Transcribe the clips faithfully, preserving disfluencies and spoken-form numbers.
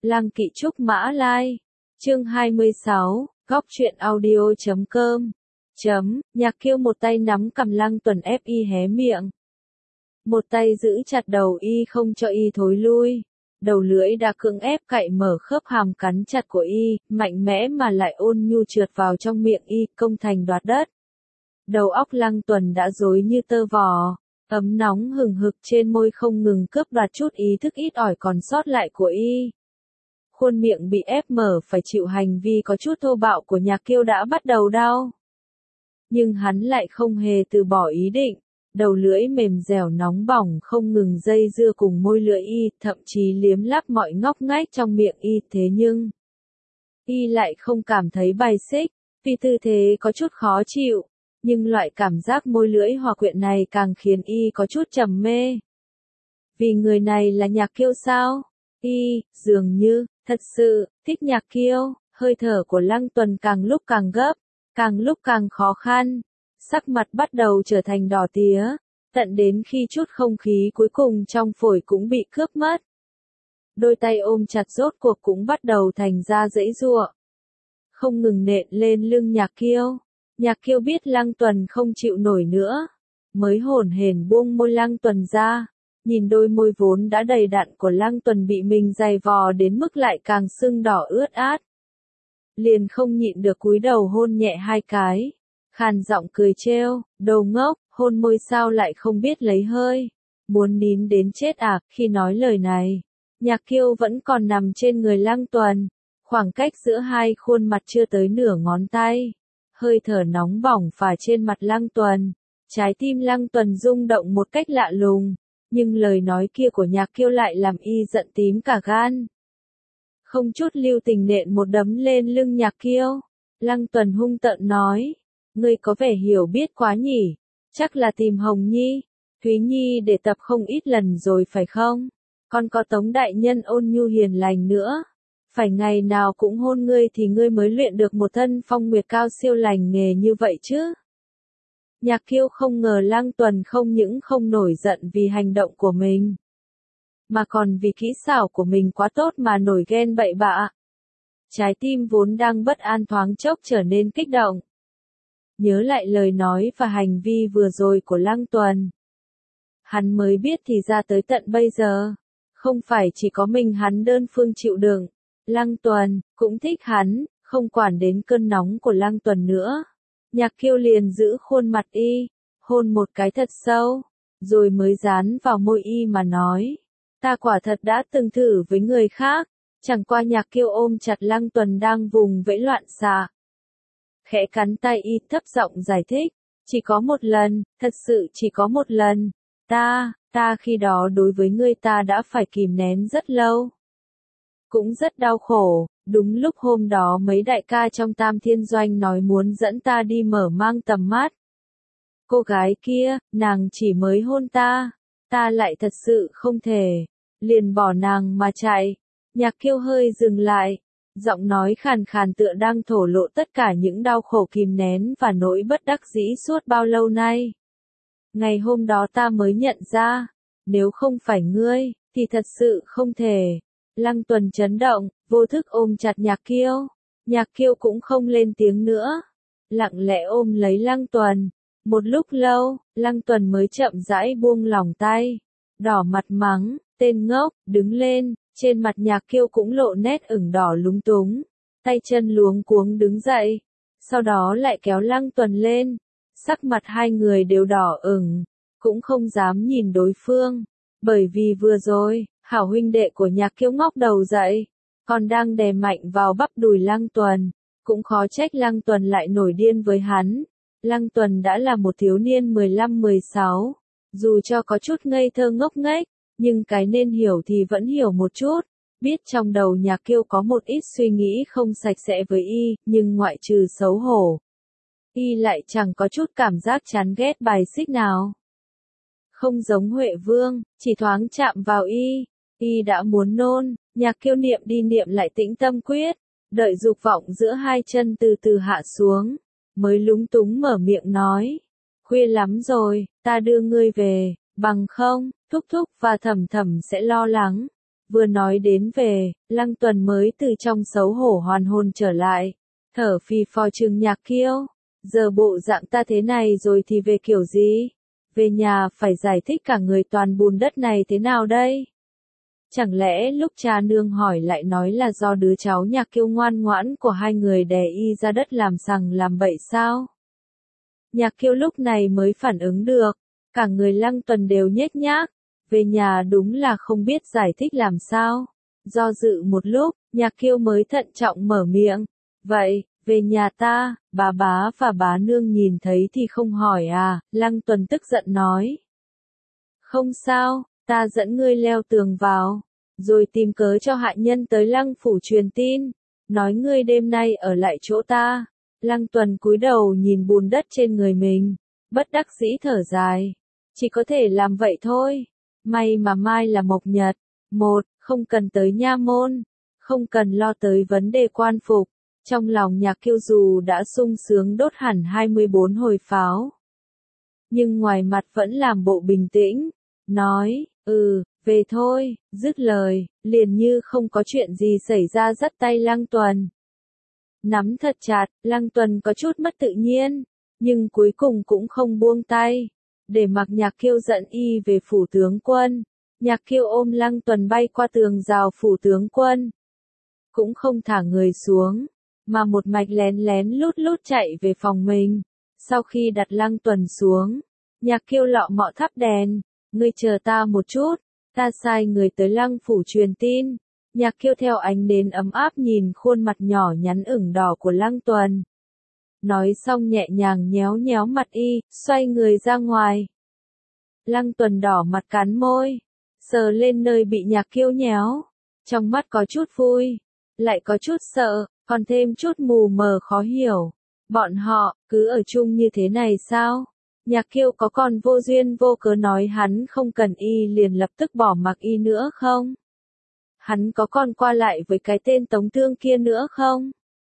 Lăng Kỵ Trúc Mã Lai. Chương hai mươi sáu, góc truyện audio chấm com. Chấm, Nhạc Kiêu một tay nắm cầm Lăng Tuần ép y hé miệng. Một tay giữ chặt đầu y không cho y thối lui. Đầu lưỡi đã cưỡng ép cạy mở khớp hàm cắn chặt của y, mạnh mẽ mà lại ôn nhu trượt vào trong miệng y, công thành đoạt đất. Đầu óc Lăng Tuần đã rối như tơ vò, ấm nóng hừng hực trên môi không ngừng cướp đoạt chút ý thức ít ỏi còn sót lại của y. Khuôn miệng bị ép mở phải chịu hành vi có chút thô bạo của Nhạc Kiêu đã bắt đầu đau. Nhưng hắn lại không hề từ bỏ ý định. Đầu lưỡi mềm dẻo nóng bỏng không ngừng dây dưa cùng môi lưỡi y, thậm chí liếm láp mọi ngóc ngách trong miệng y, thế nhưng y lại không cảm thấy bài xích, vì tư thế có chút khó chịu, nhưng loại cảm giác môi lưỡi hòa quyện này càng khiến y có chút trầm mê. Vì người này là Nhạc Kiêu sao? Y, dường như, thật sự, thích Nhạc Kiêu. Hơi thở của Lăng Tuần càng lúc càng gấp, càng lúc càng khó khăn. Sắc mặt bắt đầu trở thành đỏ tía, tận đến khi chút không khí cuối cùng trong phổi cũng bị cướp mất. Đôi tay ôm chặt rốt cuộc cũng bắt đầu thành ra giãy giụa, không ngừng nện lên lưng Nhạc Kiêu. Nhạc Kiêu biết Lăng Tuần không chịu nổi nữa, mới hổn hển buông môi Lăng Tuần ra, nhìn đôi môi vốn đã đầy đặn của Lăng Tuần bị mình giày vò đến mức lại càng sưng đỏ ướt át. Liền không nhịn được cúi đầu hôn nhẹ hai cái. Khàn giọng cười trêu, đồ ngốc, hôn môi sao lại không biết lấy hơi, muốn nín đến chết à? Khi nói lời này, Nhạc Kiêu vẫn còn nằm trên người Lăng Tuần, khoảng cách giữa hai khuôn mặt chưa tới nửa ngón tay, hơi thở nóng bỏng phả trên mặt Lăng Tuần, trái tim Lăng Tuần rung động một cách lạ lùng, nhưng lời nói kia của Nhạc Kiêu lại làm y giận tím cả gan. Không chút lưu tình nện một đấm lên lưng Nhạc Kiêu, Lăng Tuần hung tợn nói. Ngươi có vẻ hiểu biết quá nhỉ, chắc là tìm Hồng Nhi, Thúy Nhi để tập không ít lần rồi phải không? Còn có Tống đại nhân ôn nhu hiền lành nữa, phải ngày nào cũng hôn ngươi thì ngươi mới luyện được một thân phong nguyệt cao siêu lành nghề như vậy chứ? Nhạc Kiêu không ngờ Lăng Tuần không những không nổi giận vì hành động của mình, mà còn vì kỹ xảo của mình quá tốt mà nổi ghen bậy bạ. Trái tim vốn đang bất an thoáng chốc trở nên kích động. Nhớ lại lời nói và hành vi vừa rồi của Lăng Tuần, hắn mới biết thì ra tới tận bây giờ, không phải chỉ có mình hắn đơn phương chịu đựng, Lăng Tuần cũng thích hắn, không quản đến cơn nóng của Lăng Tuần nữa. Nhạc Kiêu liền giữ khuôn mặt y, hôn một cái thật sâu, rồi mới dán vào môi y mà nói, ta quả thật đã từng thử với người khác. Chẳng qua Nhạc Kiêu ôm chặt Lăng Tuần đang vùng vẫy loạn xạ, khẽ cắn tay y, thấp giọng giải thích, chỉ có một lần, thật sự chỉ có một lần, ta, ta khi đó đối với ngươi ta đã phải kìm nén rất lâu. Cũng rất đau khổ, đúng lúc hôm đó mấy đại ca trong Tam Thiên Doanh nói muốn dẫn ta đi mở mang tầm mắt. Cô gái kia, nàng chỉ mới hôn ta, ta lại thật sự không thể, liền bỏ nàng mà chạy. Nhạc Kiêu hơi dừng lại. Giọng nói khàn khàn tựa đang thổ lộ tất cả những đau khổ kìm nén và nỗi bất đắc dĩ suốt bao lâu nay. Ngày hôm đó ta mới nhận ra, nếu không phải ngươi, thì thật sự không thể. Lăng Tuần chấn động, vô thức ôm chặt Nhạc Kiêu. Nhạc Kiêu cũng không lên tiếng nữa, lặng lẽ ôm lấy Lăng Tuần. Một lúc lâu, Lăng Tuần mới chậm rãi buông lỏng tay, đỏ mặt mắng, tên ngốc, đứng lên. Trên mặt Nhạc Kiêu cũng lộ nét ửng đỏ lúng túng, tay chân luống cuống đứng dậy, sau đó lại kéo Lăng Tuần lên, sắc mặt hai người đều đỏ ửng, cũng không dám nhìn đối phương, bởi vì vừa rồi, hảo huynh đệ của Nhạc Kiêu ngóc đầu dậy, còn đang đè mạnh vào bắp đùi Lăng Tuần, cũng khó trách Lăng Tuần lại nổi điên với hắn. Lăng Tuần đã là một thiếu niên mười lăm mười sáu, dù cho có chút ngây thơ ngốc nghếch, nhưng cái nên hiểu thì vẫn hiểu một chút, biết trong đầu Nhạc Kiêu có một ít suy nghĩ không sạch sẽ với y, nhưng ngoại trừ xấu hổ, y lại chẳng có chút cảm giác chán ghét bài xích nào. Không giống Huệ Vương, chỉ thoáng chạm vào y, y đã muốn nôn. Nhạc Kiêu niệm đi niệm lại tĩnh tâm quyết, đợi dục vọng giữa hai chân từ từ hạ xuống, mới lúng túng mở miệng nói, khuya lắm rồi, ta đưa ngươi về, bằng không, Thúc Thúc và Thẩm Thẩm sẽ lo lắng. Vừa nói đến về, Lăng Tuần mới từ trong xấu hổ hoàn hồn trở lại, thở phì phò trừng Nhạc Kiêu, giờ bộ dạng ta thế này rồi thì về kiểu gì? Về nhà phải giải thích cả người toàn bùn đất này thế nào đây? Chẳng lẽ lúc cha nương hỏi lại nói là do đứa cháu Nhạc Kiêu ngoan ngoãn của hai người đè y ra đất làm sằng làm bậy sao? Nhạc Kiêu lúc này mới phản ứng được, cả người Lăng Tuần đều nhếch nhác, về nhà đúng là không biết giải thích làm sao. Do dự một lúc, Nhạc Kiêu mới thận trọng mở miệng, vậy, về nhà ta, bà bá và bá nương nhìn thấy thì không hỏi à, Lăng Tuần tức giận nói. Không sao, ta dẫn ngươi leo tường vào, rồi tìm cớ cho hạ nhân tới Lăng phủ truyền tin, nói ngươi đêm nay ở lại chỗ ta. Lăng Tuần cúi đầu nhìn bùn đất trên người mình, bất đắc dĩ thở dài, chỉ có thể làm vậy thôi. May mà mai là mộc nhật, một, không cần tới nha môn, không cần lo tới vấn đề quan phục. Trong lòng Nhạc Kiêu dù đã sung sướng đốt hẳn hai mươi bốn hồi pháo, nhưng ngoài mặt vẫn làm bộ bình tĩnh, nói, ừ, về thôi, dứt lời, liền như không có chuyện gì xảy ra dắt tay Lăng Tuần. Nắm thật chặt, Lăng Tuần có chút mất tự nhiên, nhưng cuối cùng cũng không buông tay, để mặc Nhạc Kiêu dẫn y về phủ tướng quân. Nhạc Kiêu ôm Lăng Tuần bay qua tường rào phủ tướng quân, cũng không thả người xuống, mà một mạch lén lén lút lút chạy về phòng mình. Sau khi đặt Lăng Tuần xuống, Nhạc Kiêu lọ mọ thắp đèn, ngươi chờ ta một chút, ta sai người tới Lăng phủ truyền tin. Nhạc Kiêu theo ánh đến ấm áp nhìn khuôn mặt nhỏ nhắn ửng đỏ của Lăng Tuần. Nói xong nhẹ nhàng nhéo nhéo mặt y, xoay người ra ngoài. Lăng Tuần đỏ mặt cắn môi, sờ lên nơi bị Nhạc Kiêu nhéo, trong mắt có chút vui, lại có chút sợ, còn thêm chút mù mờ khó hiểu. Bọn họ, cứ ở chung như thế này sao? Nhạc Kiêu có còn vô duyên vô cớ nói hắn không cần y liền lập tức bỏ mặc y nữa không? Hắn có còn qua lại với cái tên Tống Thương kia nữa không?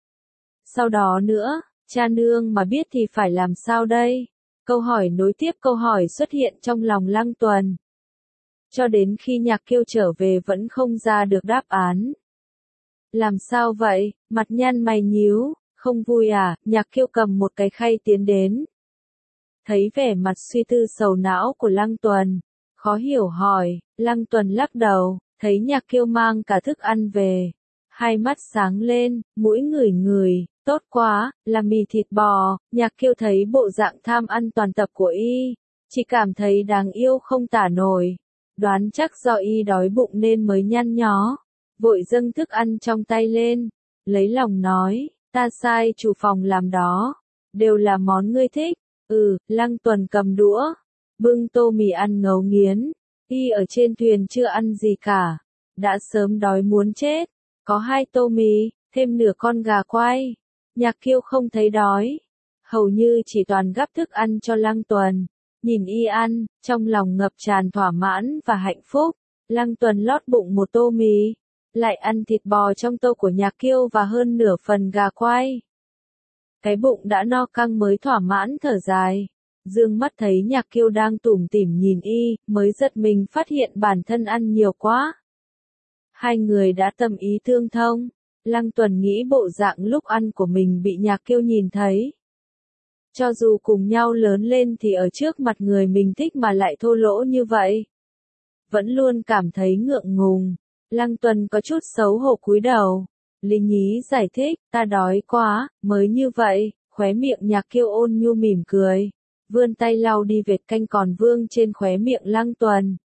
Sau đó nữa, cha nương mà biết thì phải làm sao đây? Câu hỏi nối tiếp câu hỏi xuất hiện trong lòng Lăng Tuần. Cho đến khi Nhạc Kiêu trở về vẫn không ra được đáp án. Làm sao vậy? Mặt nhăn mày nhíu, không vui à? Nhạc Kiêu cầm một cái khay tiến đến. Thấy vẻ mặt suy tư sầu não của Lăng Tuần, khó hiểu hỏi. Lăng Tuần lắc đầu, thấy Nhạc Kiêu mang cả thức ăn về, hai mắt sáng lên, mũi ngửi ngửi, tốt quá, là mì thịt bò. Nhạc Kiêu thấy bộ dạng tham ăn toàn tập của y, chỉ cảm thấy đáng yêu không tả nổi, đoán chắc do y đói bụng nên mới nhăn nhó, vội dâng thức ăn trong tay lên, lấy lòng nói, ta sai chủ phòng làm đó, đều là món ngươi thích. Ừ, Lăng Tuần cầm đũa, bưng tô mì ăn ngấu nghiến, y ở trên thuyền chưa ăn gì cả, đã sớm đói muốn chết, có hai tô mì, thêm nửa con gà quay. Nhạc Kiêu không thấy đói, hầu như chỉ toàn gắp thức ăn cho Lăng Tuần, nhìn y ăn, trong lòng ngập tràn thỏa mãn và hạnh phúc. Lăng Tuần lót bụng một tô mì, lại ăn thịt bò trong tô của Nhạc Kiêu và hơn nửa phần gà quay. Cái bụng đã no căng mới thỏa mãn thở dài, dương mắt thấy Nhạc Kiêu đang tủm tỉm nhìn y, mới giật mình phát hiện bản thân ăn nhiều quá. Hai người đã tâm ý tương thông, Lăng Tuần nghĩ bộ dạng lúc ăn của mình bị Nhạc Kiêu nhìn thấy. Cho dù cùng nhau lớn lên thì ở trước mặt người mình thích mà lại thô lỗ như vậy, vẫn luôn cảm thấy ngượng ngùng. Lăng Tuần có chút xấu hổ cúi đầu. Lý nhí giải thích, ta đói quá, mới như vậy. Khóe miệng Nhạc Kiêu ôn nhu mỉm cười, vươn tay lau đi vệt canh còn vương trên khóe miệng Lăng Tuần.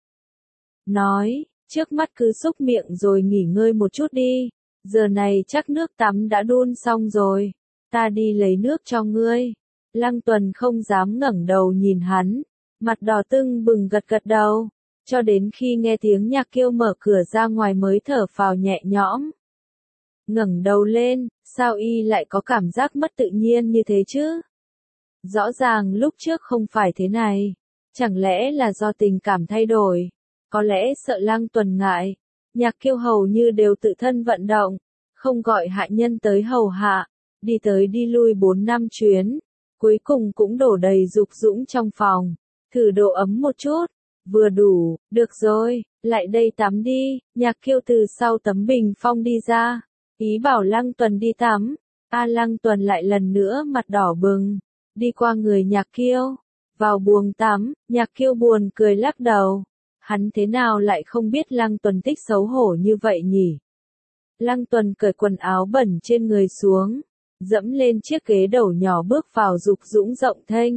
Nói, trước mắt cứ xúc miệng rồi nghỉ ngơi một chút đi, giờ này chắc nước tắm đã đun xong rồi, ta đi lấy nước cho ngươi. Lăng Tuần không dám ngẩng đầu nhìn hắn, mặt đỏ tưng bừng gật gật đầu, cho đến khi nghe tiếng Nhạc Kiêu mở cửa ra ngoài mới thở phào nhẹ nhõm. Ngẩng đầu lên, sao y lại có cảm giác mất tự nhiên như thế chứ? Rõ ràng lúc trước không phải thế này, chẳng lẽ là do tình cảm thay đổi? Có lẽ sợ Lăng Tuần ngại, Nhạc Kiêu hầu như đều tự thân vận động, không gọi hạ nhân tới hầu hạ, đi tới đi lui bốn năm chuyến, cuối cùng cũng đổ đầy dục dũng trong phòng, thử độ ấm một chút, Vừa đủ, được rồi, lại đây tắm đi, Nhạc Kiêu từ sau tấm bình phong đi ra, ý bảo Lăng Tuần đi tắm. A Lăng Tuần lại lần nữa mặt đỏ bừng, đi qua người Nhạc Kiêu, vào buồng tắm, Nhạc Kiêu buồn cười lắc đầu. Hắn thế nào lại không biết Lăng Tuần thích xấu hổ như vậy nhỉ? Lăng Tuần cởi quần áo bẩn trên người xuống, dẫm lên chiếc ghế đầu nhỏ bước vào dục dũng rộng thênh.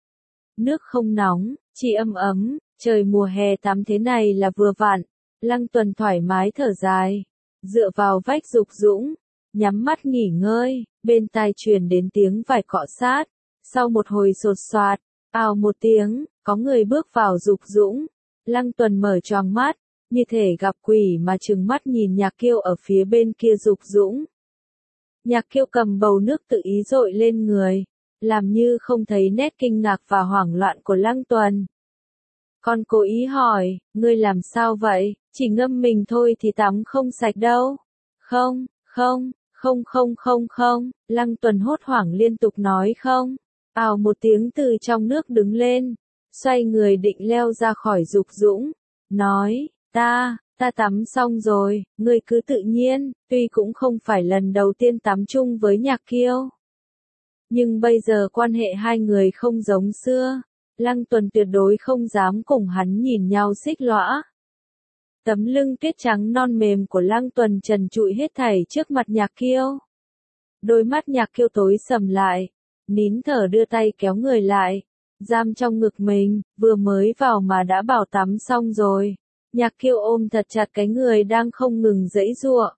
Nước không nóng, chỉ ấm ấm, trời mùa hè tắm thế này là vừa vặn. Lăng Tuần thoải mái thở dài, dựa vào vách dục dũng, nhắm mắt nghỉ ngơi, bên tai truyền đến tiếng vải cọ sát. Sau một hồi sột soạt, ào một tiếng, có người bước vào dục dũng. Lăng Tuần mở choàng mắt, như thể gặp quỷ mà trừng mắt nhìn Nhạc Kiêu ở phía bên kia dục dũng. Nhạc Kiêu cầm bầu nước tự ý dội lên người, làm như không thấy nét kinh ngạc và hoảng loạn của Lăng Tuần. Còn cố ý hỏi, ngươi làm sao vậy, chỉ ngâm mình thôi thì tắm không sạch đâu. Không, không, không không không không, Lăng Tuần hốt hoảng liên tục nói không. Ào một tiếng từ trong nước đứng lên, xoay người định leo ra khỏi dục dũng, nói, ta, ta tắm xong rồi, ngươi cứ tự nhiên, tuy cũng không phải lần đầu tiên tắm chung với Nhạc Kiêu. Nhưng bây giờ quan hệ hai người không giống xưa, Lăng Tuần tuyệt đối không dám cùng hắn nhìn nhau xích lõa. Tấm lưng tuyết trắng non mềm của Lăng Tuần trần trụi hết thảy trước mặt Nhạc Kiêu. Đôi mắt Nhạc Kiêu tối sầm lại, nín thở đưa tay kéo người lại, giam trong ngực mình, vừa mới vào mà đã bảo tắm xong rồi. Nhạc Kiêu ôm thật chặt cái người đang không ngừng giãy giụa.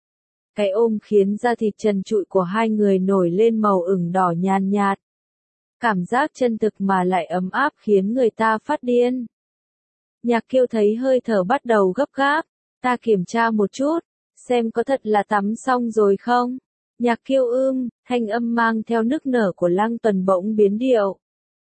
Cái ôm khiến da thịt trần trụi của hai người nổi lên màu ửng đỏ nhàn nhạt. Cảm giác chân thực mà lại ấm áp khiến người ta phát điên. Nhạc Kiêu thấy hơi thở bắt đầu gấp gáp, ta kiểm tra một chút, xem có thật là tắm xong rồi không. Nhạc Kiêu ưm, thanh âm mang theo nức nở của Lăng Tuần bỗng biến điệu.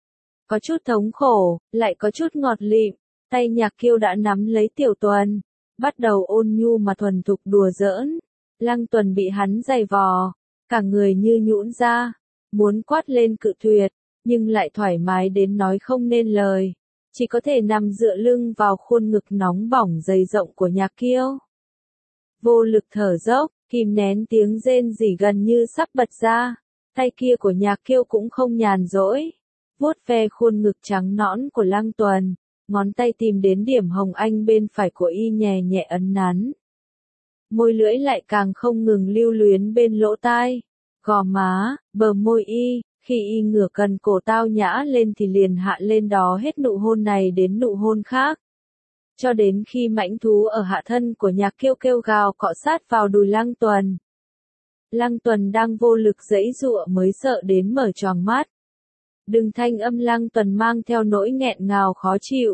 Có chút thống khổ, lại có chút ngọt lịm, tay Nhạc Kiêu đã nắm lấy Tiểu Tuần, bắt đầu ôn nhu mà thuần thục đùa giỡn. Lăng Tuần bị hắn giày vò, cả người như nhũn ra, muốn quát lên cự tuyệt, nhưng lại thoải mái đến nói không nên lời, chỉ có thể nằm dựa lưng vào khuôn ngực nóng bỏng dày rộng của Nhạc Kiêu. Vô lực thở dốc, kìm nén tiếng rên rỉ gần như sắp bật ra, tay kia của Nhạc Kiêu cũng không nhàn rỗi, vuốt ve khuôn ngực trắng nõn của Lăng Tuần, ngón tay tìm đến điểm hồng anh bên phải của y nhẹ nhẹ ấn nắn. Môi lưỡi lại càng không ngừng lưu luyến bên lỗ tai, gò má, bờ môi y, khi y ngửa cần cổ tao nhã lên thì liền hạ lên đó hết nụ hôn này đến nụ hôn khác. Cho đến khi mãnh thú ở hạ thân của Nhạc Kiêu kêu gào cọ sát vào đùi Lăng Tuần. Lăng Tuần đang vô lực giãy giụa mới sợ đến mở choàng mắt. Đừng thanh âm Lăng Tuần mang theo nỗi nghẹn ngào khó chịu.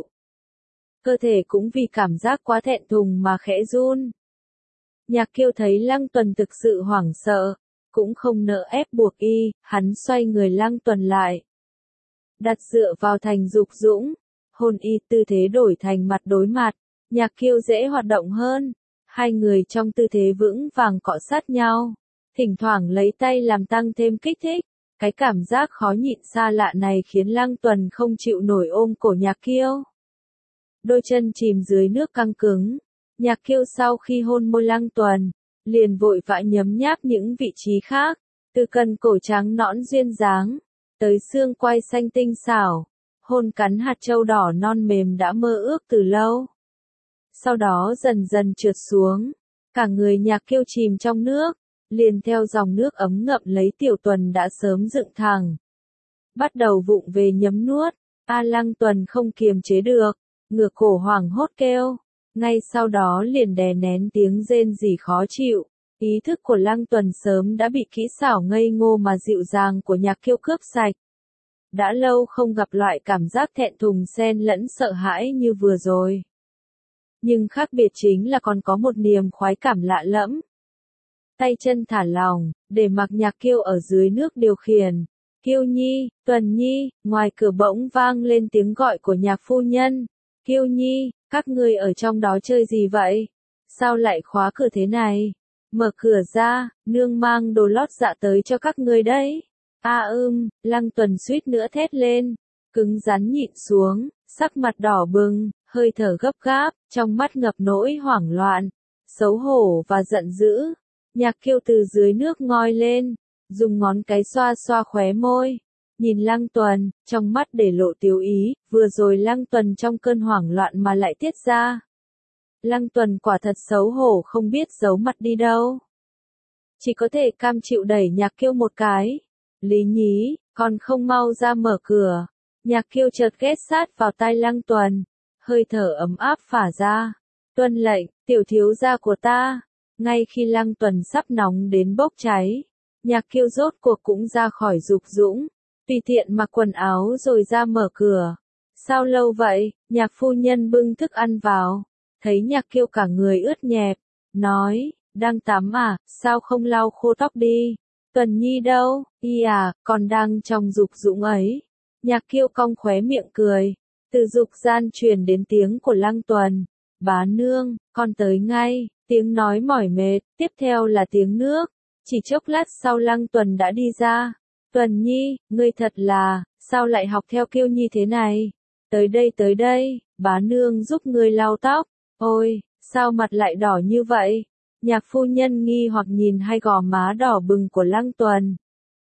Cơ thể cũng vì cảm giác quá thẹn thùng mà khẽ run. Nhạc Kiêu thấy Lăng Tuần thực sự hoảng sợ, cũng không nỡ ép buộc y, hắn xoay người Lăng Tuần lại. Đặt dựa vào thành dục dũng, hôn y tư thế đổi thành mặt đối mặt, Nhạc Kiêu dễ hoạt động hơn. Hai người trong tư thế vững vàng cọ sát nhau, thỉnh thoảng lấy tay làm tăng thêm kích thích. Cái cảm giác khó nhịn xa lạ này khiến Lăng Tuần không chịu nổi ôm cổ Nhạc Kiêu. Đôi chân chìm dưới nước căng cứng. Nhạc Kiêu sau khi hôn môi Lăng Tuần, liền vội vã nhấm nháp những vị trí khác, từ cần cổ trắng nõn duyên dáng, tới xương quai xanh tinh xảo, hôn cắn hạt châu đỏ non mềm đã mơ ước từ lâu. Sau đó dần dần trượt xuống, cả người Nhạc Kiêu chìm trong nước, liền theo dòng nước ấm ngậm lấy Tiểu Tuần đã sớm dựng thẳng. Bắt đầu vụng về nhấm nuốt, A Lăng Tuần không kiềm chế được, ngửa cổ hoảng hốt kêu. Ngay sau đó liền đè nén tiếng rên rỉ khó chịu, ý thức của Lăng Tuần sớm đã bị kỹ xảo ngây ngô mà dịu dàng của Nhạc Kiêu cướp sạch. Đã lâu không gặp loại cảm giác thẹn thùng xen lẫn sợ hãi như vừa rồi. Nhưng khác biệt chính là còn có một niềm khoái cảm lạ lẫm. Tay chân thả lỏng, để mặc Nhạc Kiêu ở dưới nước điều khiển. Kiêu Nhi, Tuần Nhi, ngoài cửa bỗng vang lên tiếng gọi của Nhạc phu nhân. Kiêu Nhi, các ngươi ở trong đó chơi gì vậy? Sao lại khóa cửa thế này? Mở cửa ra, nương mang đồ lót dạ tới cho các ngươi đấy. A ưm, Lăng Tuần suýt nữa thét lên, cứng rắn nhịn xuống, sắc mặt đỏ bừng, hơi thở gấp gáp, trong mắt ngập nỗi hoảng loạn, xấu hổ và giận dữ. Nhạc Kiêu từ dưới nước ngoi lên, dùng ngón cái xoa xoa khóe môi, nhìn Lăng Tuần, trong mắt để lộ tiếu ý, vừa rồi Lăng Tuần trong cơn hoảng loạn mà lại tiết ra. Lăng Tuần quả thật xấu hổ không biết giấu mặt đi đâu. Chỉ có thể cam chịu đẩy Nhạc Kiêu một cái. Lý Nhí, còn không mau ra mở cửa. Nhạc Kiêu chợt ghé sát vào tai Lăng Tuần, hơi thở ấm áp phả ra. Tuân lệnh, tiểu thiếu gia của ta. Ngay khi Lăng Tuần sắp nóng đến bốc cháy, Nhạc Kiêu rốt cuộc cũng ra khỏi dục dũng, tùy tiện mặc quần áo rồi ra mở cửa. Sao lâu vậy? Nhạc phu nhân bưng thức ăn vào, thấy Nhạc Kiêu cả người ướt nhẹp, nói, đang tắm à, sao không lau khô tóc đi? Tuần Nhi đâu? Y à, còn đang trong dục dũng ấy. Nhạc Kiêu cong khóe miệng cười, từ dục gian truyền đến tiếng của Lăng Tuần. Bá nương, con tới ngay, tiếng nói mỏi mệt, tiếp theo là tiếng nước. Chỉ chốc lát sau Lăng Tuần đã đi ra. Tuần Nhi, ngươi thật là, sao lại học theo Kiêu Nhi thế này? Tới đây tới đây, bá nương giúp ngươi lau tóc. Ôi, sao mặt lại đỏ như vậy? Nhạc phu nhân nghi hoặc nhìn hai gò má đỏ bừng của Lăng Tuần.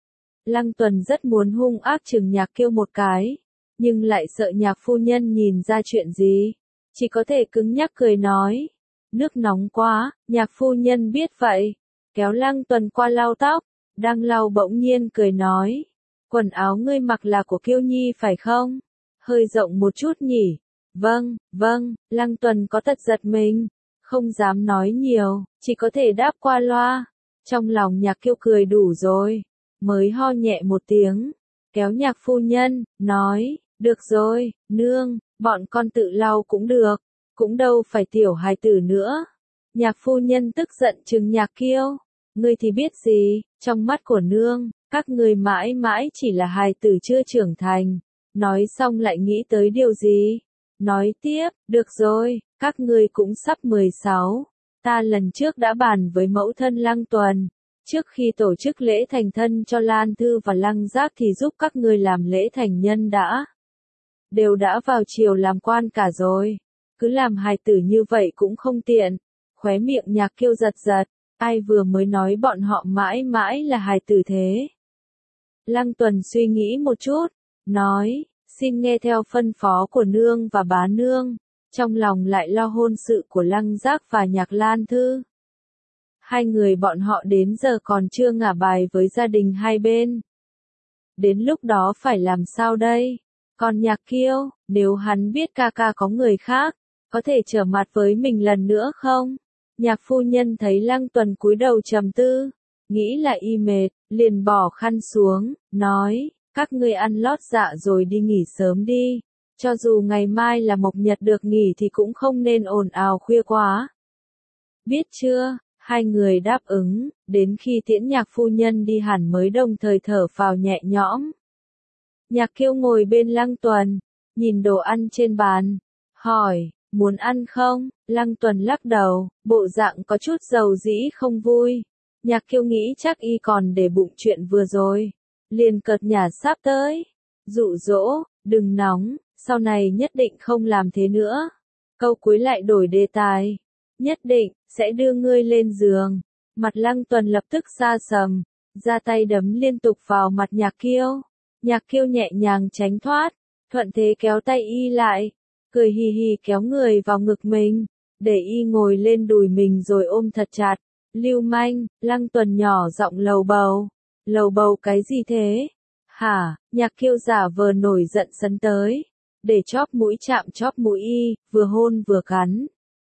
Lăng Tuần rất muốn hung ác chừng Nhạc Kiêu một cái, nhưng lại sợ Nhạc phu nhân nhìn ra chuyện gì. Chỉ có thể cứng nhắc cười nói. Nước nóng quá, Nhạc phu nhân biết vậy. Kéo Lăng Tuần qua lau tóc, đang lau bỗng nhiên cười nói. Quần áo ngươi mặc là của Kiêu Nhi phải không? Hơi rộng một chút nhỉ? Vâng, vâng, Lăng Tuần có tật giật mình, không dám nói nhiều, chỉ có thể đáp qua loa. Trong lòng Nhạc Kiêu cười đủ rồi, mới ho nhẹ một tiếng, kéo Nhạc phu nhân, nói, được rồi, nương, bọn con tự lau cũng được, cũng đâu phải tiểu hài tử nữa. Nhạc phu nhân tức giận trừng Nhạc Kiêu, ngươi thì biết gì, trong mắt của nương, các ngươi mãi mãi chỉ là hài tử chưa trưởng thành. Nói xong lại nghĩ tới điều gì? Nói tiếp, được rồi, các ngươi cũng sắp mười sáu. Ta lần trước đã bàn với mẫu thân Lăng Tuần, trước khi tổ chức lễ thành thân cho Lan Thư và Lăng Giác thì giúp các ngươi làm lễ thành nhân đã. Đều đã vào triều làm quan cả rồi, cứ làm hài tử như vậy cũng không tiện. Khóe miệng Nhạc Kiêu giật giật, ai vừa mới nói bọn họ mãi mãi là hài tử thế. Lăng Tuần suy nghĩ một chút, nói, xin nghe theo phân phó của nương và bá nương, trong lòng lại lo hôn sự của Lăng Giác và Nhạc Lan Thư. Hai người bọn họ đến giờ còn chưa ngả bài với gia đình hai bên. Đến lúc đó phải làm sao đây? Còn Nhạc Kiêu, nếu hắn biết ca ca có người khác, có thể trở mặt với mình lần nữa không? Nhạc phu nhân thấy Lăng Tuần cúi đầu trầm tư, nghĩ là y mệt, liền bỏ khăn xuống, nói, các ngươi ăn lót dạ rồi đi nghỉ sớm đi, cho dù ngày mai là mộc nhật được nghỉ thì cũng không nên ồn ào khuya quá. Biết chưa? Hai người đáp ứng, đến khi tiễn Nhạc phu nhân đi hẳn mới đồng thời thở phào nhẹ nhõm. Nhạc Kiêu ngồi bên Lăng Tuần, nhìn đồ ăn trên bàn, hỏi, muốn ăn không? Lăng Tuần lắc đầu, bộ dạng có chút dầu dĩ không vui. Nhạc Kiêu nghĩ chắc y còn để bụng chuyện vừa rồi, liền cợt nhả sắp tới, dụ dỗ, đừng nóng, sau này nhất định không làm thế nữa. Câu cuối lại đổi đề tài, nhất định sẽ đưa ngươi lên giường. Mặt Lăng Tuần lập tức sa sầm, ra tay đấm liên tục vào mặt Nhạc Kiêu. Nhạc Kiêu nhẹ nhàng tránh thoát, thuận thế kéo tay y lại, cười hì hì kéo người vào ngực mình, để y ngồi lên đùi mình rồi ôm thật chặt. Lưu manh, Lăng Tuần nhỏ giọng lầu bầu. Lầu bầu cái gì thế? Hả? Nhạc Kiêu giả vờ nổi giận sấn tới, để chóp mũi chạm chóp mũi y, vừa hôn vừa cắn.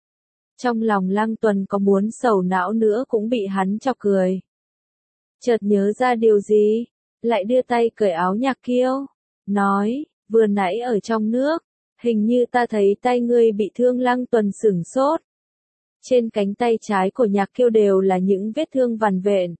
Trong lòng Lăng Tuần có muốn sầu não nữa cũng bị hắn chọc cười. Chợt nhớ ra điều gì, lại đưa tay cởi áo Nhạc Kiêu, nói, vừa nãy ở trong nước, hình như ta thấy tay ngươi bị thương. Lăng Tuần sửng sốt. Trên cánh tay trái của Nhạc Kiêu đều là những vết thương vằn vện.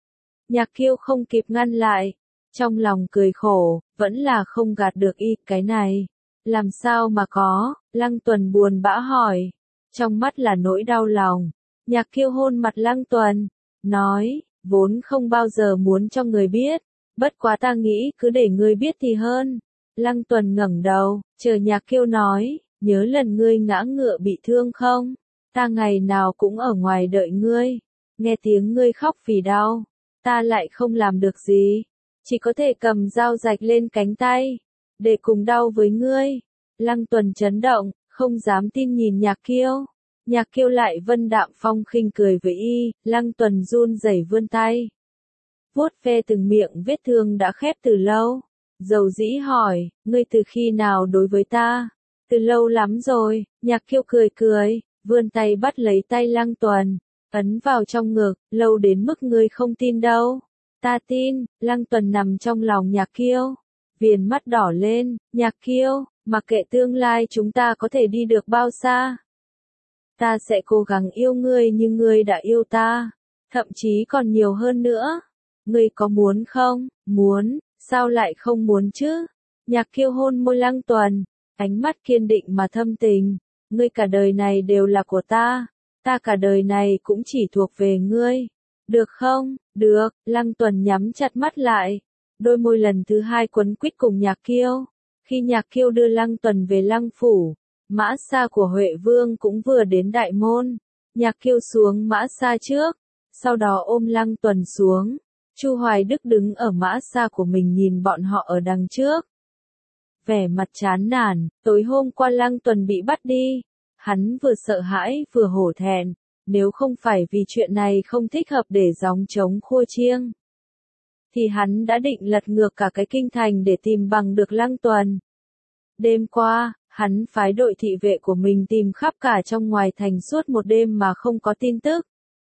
Nhạc Kiêu không kịp ngăn lại, trong lòng cười khổ, vẫn là không gạt được y, cái này, làm sao mà có? Lăng Tuần buồn bã hỏi, trong mắt là nỗi đau lòng. Nhạc Kiêu hôn mặt Lăng Tuần, nói, vốn không bao giờ muốn cho người biết, bất quá ta nghĩ cứ để ngươi biết thì hơn. Lăng Tuần ngẩng đầu, chờ Nhạc Kiêu nói, nhớ lần ngươi ngã ngựa bị thương không? Ta ngày nào cũng ở ngoài đợi ngươi. Nghe tiếng ngươi khóc vì đau, ta lại không làm được gì. Chỉ có thể cầm dao rạch lên cánh tay, để cùng đau với ngươi. Lăng Tuần chấn động, không dám tin nhìn Nhạc Kiêu. Nhạc Kiêu lại vân đạm phong khinh cười với y, Lăng Tuần run rẩy vươn tay. Vuốt ve từng miệng vết thương đã khép từ lâu. Dầu dĩ hỏi, ngươi từ khi nào đối với ta? Từ lâu lắm rồi. Nhạc Kiêu cười cười, vươn tay bắt lấy tay Lăng Tuần, ấn vào trong ngực, lâu đến mức ngươi không tin đâu. Ta tin. Lăng Tuần nằm trong lòng Nhạc Kiêu, viền mắt đỏ lên. Nhạc Kiêu, mặc kệ tương lai chúng ta có thể đi được bao xa, ta sẽ cố gắng yêu ngươi như ngươi đã yêu ta, thậm chí còn nhiều hơn nữa. Ngươi có muốn không? Muốn. Sao lại không muốn chứ? Nhạc Kiêu hôn môi Lăng Tuần, ánh mắt kiên định mà thâm tình. Ngươi cả đời này đều là của ta, ta cả đời này cũng chỉ thuộc về ngươi. Được không? Được. Lăng Tuần nhắm chặt mắt lại, đôi môi lần thứ hai quấn quýt cùng Nhạc Kiêu. Khi Nhạc Kiêu đưa Lăng Tuần về Lăng phủ, mã xa của Huệ Vương cũng vừa đến đại môn. Nhạc Kiêu xuống mã xa trước, sau đó ôm Lăng Tuần xuống. Chu Hoài Đức đứng ở mã xa của mình nhìn bọn họ ở đằng trước. Vẻ mặt chán nản, tối hôm qua Lăng Tuần bị bắt đi. Hắn vừa sợ hãi vừa hổ thẹn, nếu không phải vì chuyện này không thích hợp để gióng trống khua chiêng, thì hắn đã định lật ngược cả cái kinh thành để tìm bằng được Lăng Tuần. Đêm qua, hắn phái đội thị vệ của mình tìm khắp cả trong ngoài thành suốt một đêm mà không có tin tức.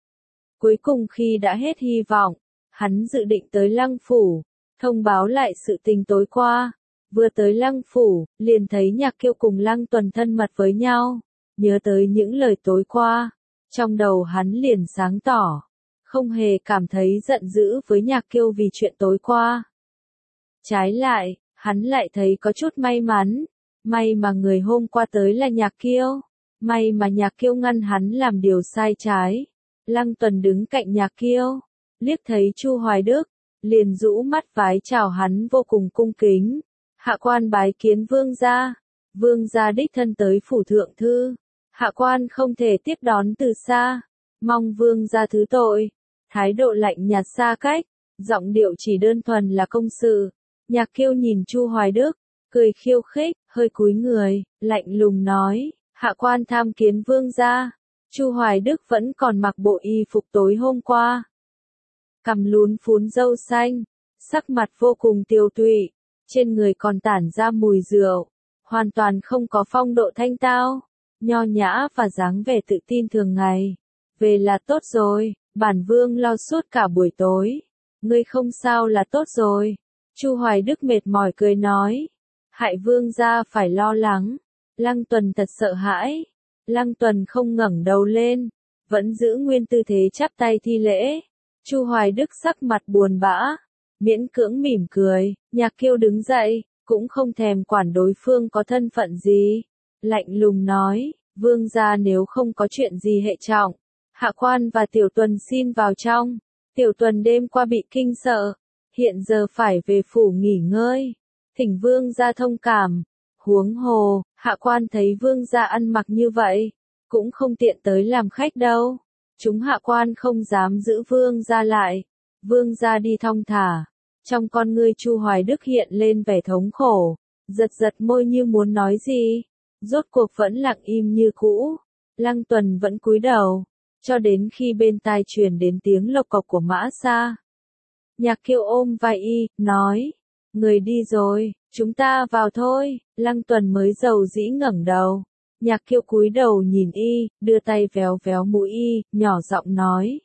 Cuối cùng khi đã hết hy vọng, hắn dự định tới Lăng phủ, thông báo lại sự tình tối qua. Vừa tới Lăng phủ, liền thấy Nhạc Kiêu cùng Lăng Tuần thân mật với nhau, nhớ tới những lời tối qua, trong đầu hắn liền sáng tỏ, không hề cảm thấy giận dữ với Nhạc Kiêu vì chuyện tối qua. Trái lại, hắn lại thấy có chút may mắn, may mà người hôm qua tới là Nhạc Kiêu, may mà Nhạc Kiêu ngăn hắn làm điều sai trái. Lăng Tuần đứng cạnh Nhạc Kiêu, liếc thấy Chu Hoài Đức, liền rũ mắt vái chào hắn vô cùng cung kính. Hạ quan bái kiến vương gia. Vương gia đích thân tới phủ thượng thư, hạ quan không thể tiếp đón từ xa, mong vương gia thứ tội. Thái độ lạnh nhạt xa cách, giọng điệu chỉ đơn thuần là công sự. Nhạc Kiêu nhìn Chu Hoài Đức, cười khiêu khích, hơi cúi người, lạnh lùng nói, hạ quan tham kiến vương gia. Chu Hoài Đức vẫn còn mặc bộ y phục tối hôm qua, cằm lún phún râu xanh, sắc mặt vô cùng tiêu tụy, trên người còn tản ra mùi rượu, hoàn toàn không có phong độ thanh tao, nho nhã và dáng vẻ tự tin thường ngày. Về là tốt rồi, bản vương lo suốt cả buổi tối, ngươi không sao là tốt rồi. Chu Hoài Đức mệt mỏi cười nói, hại vương gia phải lo lắng. Lăng Tuần thật sợ hãi. Lăng Tuần không ngẩng đầu lên, vẫn giữ nguyên tư thế chắp tay thi lễ. Chu Hoài Đức sắc mặt buồn bã, miễn cưỡng mỉm cười. Nhạc Kiêu đứng dậy, cũng không thèm quản đối phương có thân phận gì, lạnh lùng nói, vương gia nếu không có chuyện gì hệ trọng, hạ quan và Tiểu Tuần xin vào trong. Tiểu Tuần đêm qua bị kinh sợ, hiện giờ phải về phủ nghỉ ngơi, thỉnh vương gia thông cảm. Huống hồ, hạ quan thấy vương gia ăn mặc như vậy, cũng không tiện tới làm khách đâu. Chúng hạ quan không dám giữ vương gia lại. Vương gia đi thong thả. Trong con ngươi Chu Hoài Đức hiện lên vẻ thống khổ, giật giật môi như muốn nói gì, rốt cuộc vẫn lặng im như cũ. Lăng Tuần vẫn cúi đầu, cho đến khi bên tai truyền đến tiếng lộc cộc của mã xa. Nhạc Kiêu ôm vai y, nói, người đi rồi, chúng ta vào thôi. Lăng Tuần mới dầu dĩ ngẩng đầu. Nhạc Kiêu cúi đầu nhìn y, đưa tay véo véo mũi y, nhỏ giọng nói,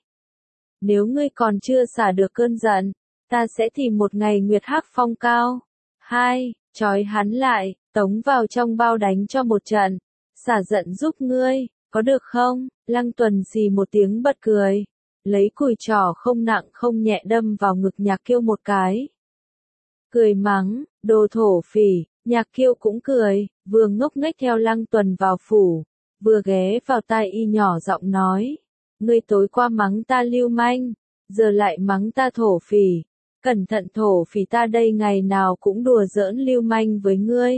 nếu ngươi còn chưa xả được cơn giận, ta sẽ tìm một ngày nguyệt hắc phong cao. Hai, trói hắn lại, tống vào trong bao đánh cho một trận, xả giận giúp ngươi, có được không? Lăng Tuần xì một tiếng bật cười, lấy cùi trỏ không nặng không nhẹ đâm vào ngực Nhạc Kiêu một cái. Cười mắng, đồ thổ phỉ. Nhạc Kiêu cũng cười, vừa ngốc nghếch theo Lăng Tuần vào phủ, vừa ghé vào tai y nhỏ giọng nói, ngươi tối qua mắng ta lưu manh, giờ lại mắng ta thổ phỉ, Cẩn thận thổ phỉ ta đây ngày nào cũng đùa giỡn lưu manh với ngươi.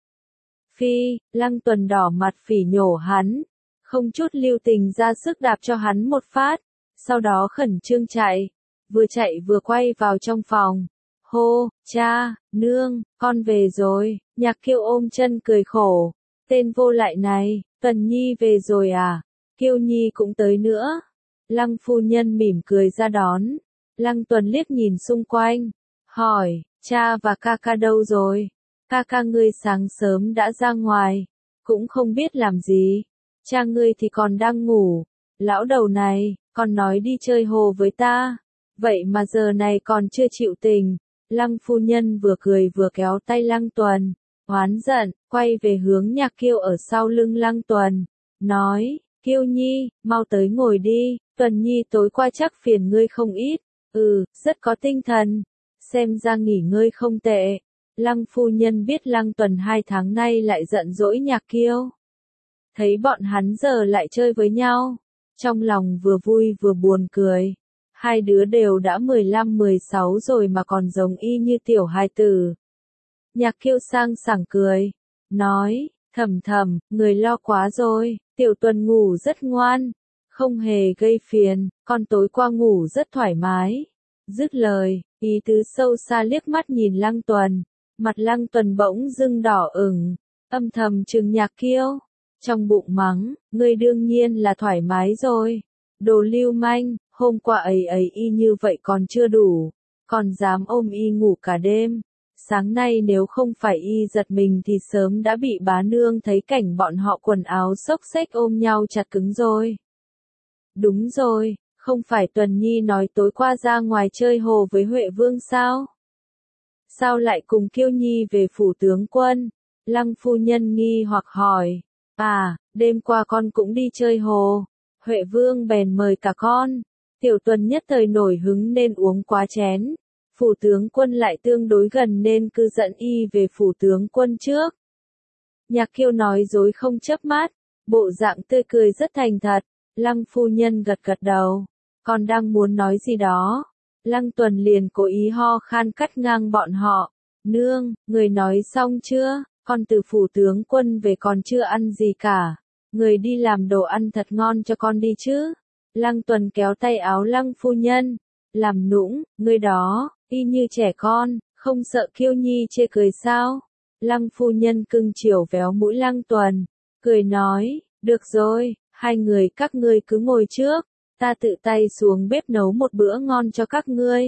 Phi, Lăng Tuần đỏ mặt phỉ nhổ hắn, không chút lưu tình ra sức đạp cho hắn một phát, sau đó khẩn trương chạy, vừa chạy vừa quay vào trong phòng. Hô, cha, nương, con về rồi, Nhạc Kiêu ôm chân cười khổ, tên vô lại này, Tuần Nhi về rồi à, Kiêu Nhi cũng tới nữa. Lăng phu nhân mỉm cười ra đón, Lăng Tuần liếc nhìn xung quanh, hỏi, cha và ca ca đâu rồi? Ca ca ngươi sáng sớm đã ra ngoài, cũng không biết làm gì, cha ngươi thì còn đang ngủ, lão đầu này, còn nói đi chơi hồ với ta, vậy mà giờ này còn chưa chịu tình. Lăng phu nhân vừa cười vừa kéo tay Lăng Tuần, oán giận, quay về hướng Nhạc Kiêu ở sau lưng Lăng Tuần, nói, Kiêu Nhi, mau tới ngồi đi, Tuần Nhi tối qua chắc phiền ngươi không ít, ừ, rất có tinh thần, xem ra nghỉ ngơi không tệ. Lăng phu nhân biết Lăng Tuần hai tháng nay lại giận dỗi Nhạc Kiêu. Thấy bọn hắn giờ lại chơi với nhau, trong lòng vừa vui vừa buồn cười. Hai đứa đều đã mười lăm mười sáu rồi mà còn giống y như tiểu hài tử. Nhạc Kiêu sang sảng cười, nói, Thầm Thầm, người lo quá rồi, tiểu Tuần ngủ rất ngoan, không hề gây phiền, con tối qua ngủ rất thoải mái. Dứt lời, ý tứ sâu xa liếc mắt nhìn Lăng Tuần, mặt Lăng Tuần bỗng dưng đỏ ửng, âm thầm trừng Nhạc Kiêu, trong bụng mắng, ngươi đương nhiên là thoải mái rồi, đồ lưu manh, hôm qua ấy ấy y như vậy còn chưa đủ, còn dám ôm y ngủ cả đêm, sáng nay nếu không phải y giật mình thì sớm đã bị bá nương thấy cảnh bọn họ quần áo xốc xếch ôm nhau chặt cứng rồi. Đúng rồi, không phải Tuần Nhi nói tối qua ra ngoài chơi hồ với Huệ Vương sao? Sao lại cùng Kiêu Nhi về phủ tướng quân? Lăng phu nhân nghi hoặc hỏi, à, đêm qua con cũng đi chơi hồ, Huệ Vương bèn mời cả con, tiểu Tuần nhất thời nổi hứng nên uống quá chén, phủ tướng quân lại tương đối gần nên cứ dẫn y về phủ tướng quân trước. Nhạc Kiêu nói dối không chớp mắt, bộ dạng tươi cười rất thành thật, Lăng phu nhân gật gật đầu, còn đang muốn nói gì đó, Lăng Tuần liền cố ý ho khan cắt ngang bọn họ, nương, người nói xong chưa, con từ phủ tướng quân về còn chưa ăn gì cả, người đi làm đồ ăn thật ngon cho con đi chứ. Lăng Tuần kéo tay áo Lăng phu nhân, làm nũng, ngươi đó, y như trẻ con, không sợ Kiêu Nhi chê cười sao? Lăng phu nhân cưng chiều véo mũi Lăng Tuần, cười nói, được rồi, hai người các ngươi cứ ngồi trước, ta tự tay xuống bếp nấu một bữa ngon cho các ngươi.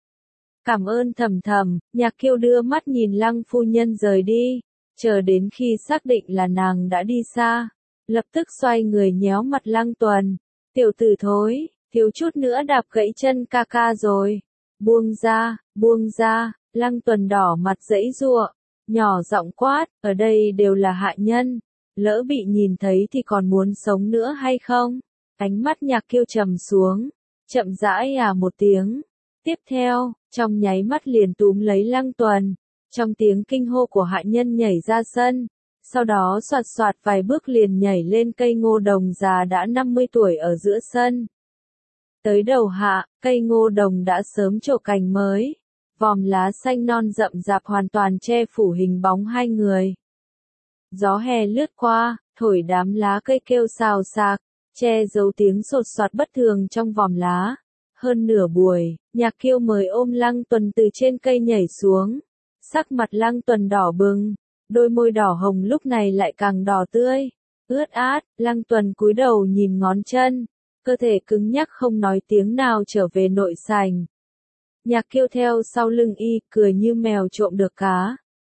Cảm ơn Thầm Thầm, Nhạc Kiêu đưa mắt nhìn Lăng phu nhân rời đi, chờ đến khi xác định là nàng đã đi xa, lập tức xoay người nhéo mặt Lăng Tuần, tiểu tử thối, thiếu chút nữa đạp gãy chân ca ca rồi, buông ra, buông ra, Lăng Tuần đỏ mặt giãy giụa, nhỏ giọng quát, ở đây đều là hạ nhân, lỡ bị nhìn thấy thì còn muốn sống nữa hay không? Ánh mắt Nhạc Kiêu trầm xuống, chậm rãi à một tiếng. Tiếp theo, trong nháy mắt liền túm lấy Lăng Tuần, trong tiếng kinh hô của hạ nhân nhảy ra sân, sau đó soạt soạt vài bước liền nhảy lên cây ngô đồng già đã năm mươi tuổi ở giữa sân. Tới đầu hạ, cây ngô đồng đã sớm trổ cành mới, vòm lá xanh non rậm rạp hoàn toàn che phủ hình bóng hai người. Gió hè lướt qua, thổi đám lá cây kêu xào xạc, che giấu tiếng sột soạt bất thường trong vòm lá. Hơn nửa buổi, Nhạc Kiêu mời ôm Lăng Tuần từ trên cây nhảy xuống. Sắc mặt Lăng Tuần đỏ bừng, đôi môi đỏ hồng lúc này lại càng đỏ tươi. Ướt át, Lăng Tuần cúi đầu nhìn ngón chân, cơ thể cứng nhắc không nói tiếng nào trở về nội sảnh. Nhạc Kiêu theo sau lưng y, cười như mèo trộm được cá.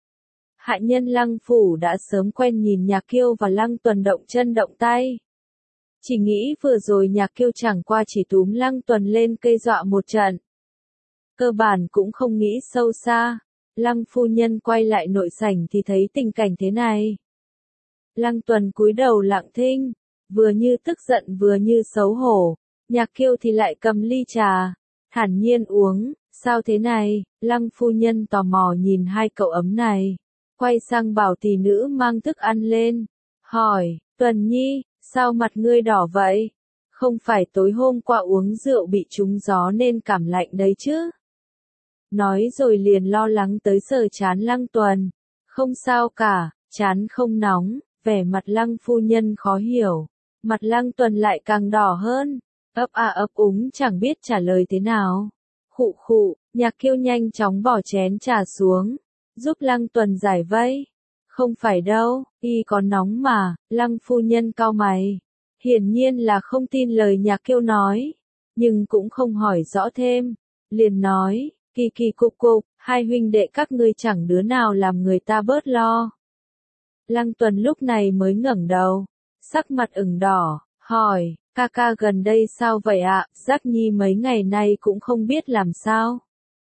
Hạ nhân Lăng phủ đã sớm quen nhìn Nhạc Kiêu và Lăng Tuần động chân động tay. Chỉ nghĩ vừa rồi Nhạc Kiêu chẳng qua chỉ túm Lăng Tuần lên cây dọa một trận. Cơ bản cũng không nghĩ sâu xa. Lăng phu nhân quay lại nội sảnh thì thấy tình cảnh thế này. Lăng Tuần cúi đầu lặng thinh, vừa như tức giận vừa như xấu hổ. Nhạc Kiêu thì lại cầm ly trà, thản nhiên uống. Sao thế này? Lăng phu nhân tò mò nhìn hai cậu ấm này, quay sang bảo tỷ nữ mang thức ăn lên, hỏi, Tuần Nhi, sao mặt ngươi đỏ vậy? Không phải tối hôm qua uống rượu bị trúng gió nên cảm lạnh đấy chứ? nói rồi liền lo lắng tới sờ trán Lăng Tuần. Không sao cả, trán không nóng, vẻ mặt Lăng phu nhân khó hiểu. Mặt Lăng Tuần lại càng đỏ hơn, ấp a ấp úng chẳng biết trả lời thế nào. Khụ khụ, Nhạc Kiêu nhanh chóng bỏ chén trà xuống, giúp Lăng Tuần giải vây. Không phải đâu, y có nóng mà, Lăng phu nhân cau mày. Hiển nhiên là không tin lời Nhạc Kiêu nói, nhưng cũng không hỏi rõ thêm. Liền nói, kỳ kỳ cục cục, hai huynh đệ các ngươi chẳng đứa nào làm người ta bớt lo. Lăng Tuần lúc này mới ngẩng đầu, sắc mặt ửng đỏ, hỏi, ca ca gần đây sao vậy ạ? Giác Nhi mấy ngày nay cũng không biết làm sao.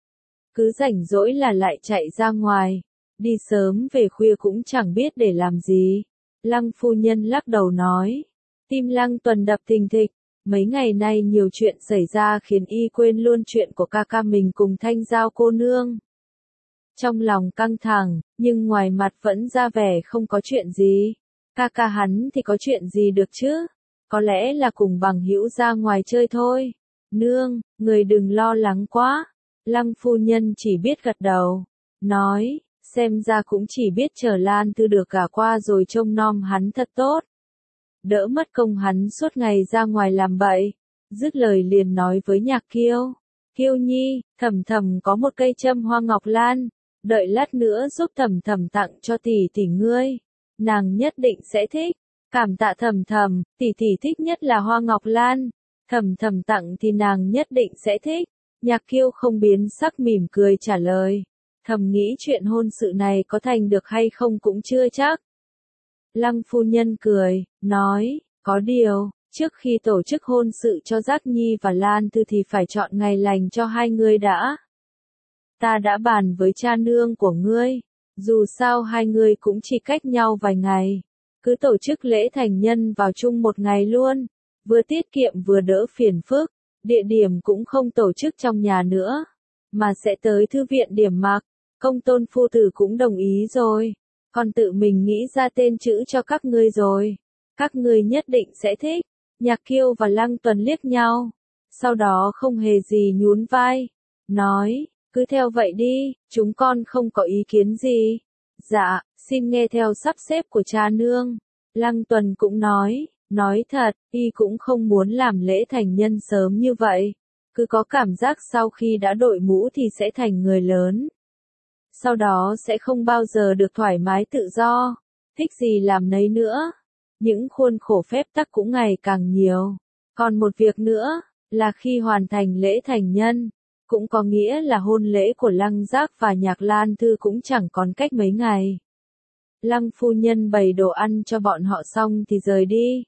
Cứ rảnh rỗi là lại chạy ra ngoài, đi sớm về khuya cũng chẳng biết để làm gì. Lăng phu nhân lắc đầu nói, tim Lăng Tuần đập thình thịch, mấy ngày nay nhiều chuyện xảy ra khiến y quên luôn chuyện của ca ca mình cùng Thanh Giao cô nương. Trong lòng căng thẳng, nhưng ngoài mặt vẫn ra vẻ không có chuyện gì. Ca ca hắn thì có chuyện gì được chứ? Có lẽ là cùng bằng hữu ra ngoài chơi thôi. Nương, người đừng lo lắng quá. Lăng phu nhân chỉ biết gật đầu, nói, xem ra cũng chỉ biết chờ Lan Thư được gả qua rồi trông nom hắn thật tốt. Đỡ mất công hắn suốt ngày ra ngoài làm bậy. Dứt lời liền nói với Nhạc Kiêu, Kiêu Nhi, Thầm Thầm có một cây châm hoa ngọc lan, đợi lát nữa giúp Thầm Thầm tặng cho tỷ tỷ ngươi, nàng nhất định sẽ thích. Cảm tạ Thầm Thầm, tỷ tỷ thích nhất là hoa ngọc lan, Thầm Thầm tặng thì nàng nhất định sẽ thích. Nhạc Kiêu không biến sắc mỉm cười trả lời, thầm nghĩ chuyện hôn sự này có thành được hay không cũng chưa chắc. Lăng phu nhân cười, nói, có điều, trước khi tổ chức hôn sự cho Giác Nhi và Lan Thư thì phải chọn ngày lành cho hai người đã. Ta đã bàn với cha nương của ngươi, dù sao hai người cũng chỉ cách nhau vài ngày, cứ tổ chức lễ thành nhân vào chung một ngày luôn, vừa tiết kiệm vừa đỡ phiền phức, địa điểm cũng không tổ chức trong nhà nữa, mà sẽ tới thư viện Điểm Mặc. Công tôn phu tử cũng đồng ý rồi, còn tự mình nghĩ ra tên chữ cho các ngươi rồi, các ngươi nhất định sẽ thích. Nhạc Kiêu và Lăng Tuần liếc nhau, sau đó không hề gì nhún vai, nói, cứ theo vậy đi, chúng con không có ý kiến gì. Dạ, xin nghe theo sắp xếp của cha nương. Lăng Tuần cũng nói, nói thật, y cũng không muốn làm lễ thành nhân sớm như vậy, cứ có cảm giác sau khi đã đội mũ thì sẽ thành người lớn. Sau đó sẽ không bao giờ được thoải mái tự do, thích gì làm nấy nữa. Những khuôn khổ phép tắc cũng ngày càng nhiều. Còn một việc nữa, là khi hoàn thành lễ thành nhân, cũng có nghĩa là hôn lễ của Lăng Giác và Nhạc Lan Thư cũng chẳng còn cách mấy ngày. Lăng phu nhân bày đồ ăn cho bọn họ xong thì rời đi.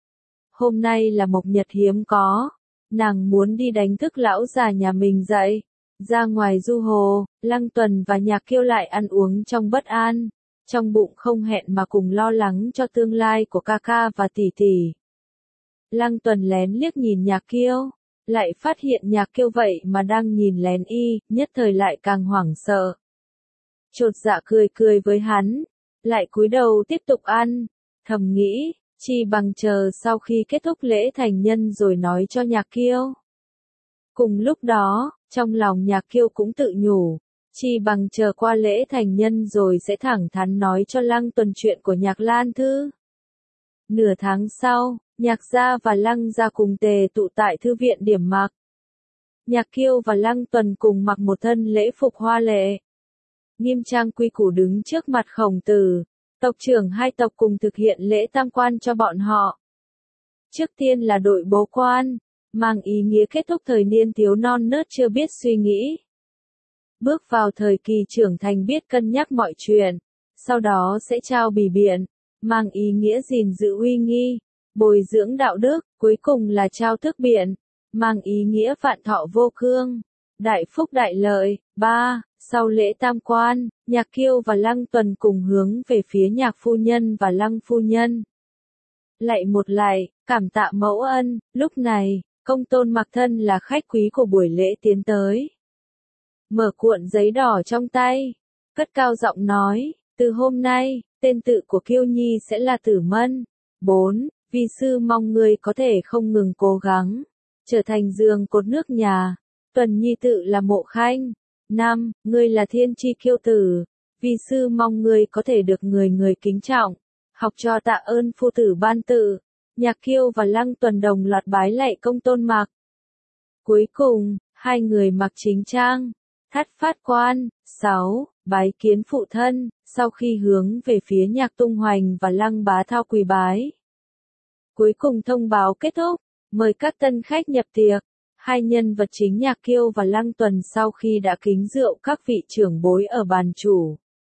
Hôm nay là mộc nhật hiếm có, nàng muốn đi đánh thức lão già nhà mình dậy. Ra ngoài du hồ, Lăng Tuần và Nhạc Kiêu lại ăn uống trong bất an, trong bụng không hẹn mà cùng lo lắng cho tương lai của ca ca và tỷ tỷ. Lăng Tuần lén liếc nhìn Nhạc Kiêu, lại phát hiện Nhạc Kiêu vậy mà đang nhìn lén y, nhất thời lại càng hoảng sợ. Chột dạ cười cười với hắn, lại cúi đầu tiếp tục ăn, thầm nghĩ, chi bằng chờ sau khi kết thúc lễ thành nhân rồi nói cho Nhạc Kiêu. Cùng lúc đó, trong lòng Nhạc Kiêu cũng tự nhủ, chi bằng chờ qua lễ thành nhân rồi sẽ thẳng thắn nói cho Lăng Tuần chuyện của Nhạc Lan Thư. Nửa tháng sau, Nhạc gia và Lăng gia cùng tề tụ tại thư viện Điểm Mặc. Nhạc Kiêu và Lăng Tuần cùng mặc một thân lễ phục hoa lệ, nghiêm trang quy củ đứng trước mặt Khổng Tử, tộc trưởng hai tộc cùng thực hiện lễ tam quan cho bọn họ. Trước tiên là đội bố quan, mang ý nghĩa kết thúc thời niên thiếu non nớt chưa biết suy nghĩ. Bước vào thời kỳ trưởng thành biết cân nhắc mọi chuyện, sau đó sẽ trao bì biện, mang ý nghĩa gìn giữ uy nghi, bồi dưỡng đạo đức, cuối cùng là trao tước biện, mang ý nghĩa vạn thọ vô cương, đại phúc đại lợi. ba. Sau lễ tam quan, Nhạc Kiêu và Lăng Tuần cùng hướng về phía Nhạc phu nhân và Lăng phu nhân. Lạy một lạy, cảm tạ mẫu ân. Lúc này, Công Tôn Mặc thân là khách quý của buổi lễ tiến tới. Mở cuộn giấy đỏ trong tay, cất cao giọng nói, từ hôm nay, tên tự của Kiêu Nhi sẽ là Tử Mân. bốn. Vi sư mong ngươi có thể không ngừng cố gắng, trở thành giường cột nước nhà. Tuần Nhi tự là Mộ Khanh. năm. Ngươi là thiên chi kiêu tử, vi sư mong ngươi có thể được người người kính trọng, học cho tạ ơn phu tử ban tự. Nhạc Kiêu và Lăng Tuần đồng loạt bái lạy công tôn mặc. Cuối cùng, hai người mặc chính trang, thắt phát quan. sáu. Bái kiến phụ thân, sau khi hướng về phía Nhạc Tung Hoành và Lăng Bá Thao quỳ bái. Cuối cùng thông báo kết thúc, mời các tân khách nhập tiệc. Hai nhân vật chính Nhạc Kiêu và Lăng Tuần sau khi đã kính rượu các vị trưởng bối ở bàn chủ,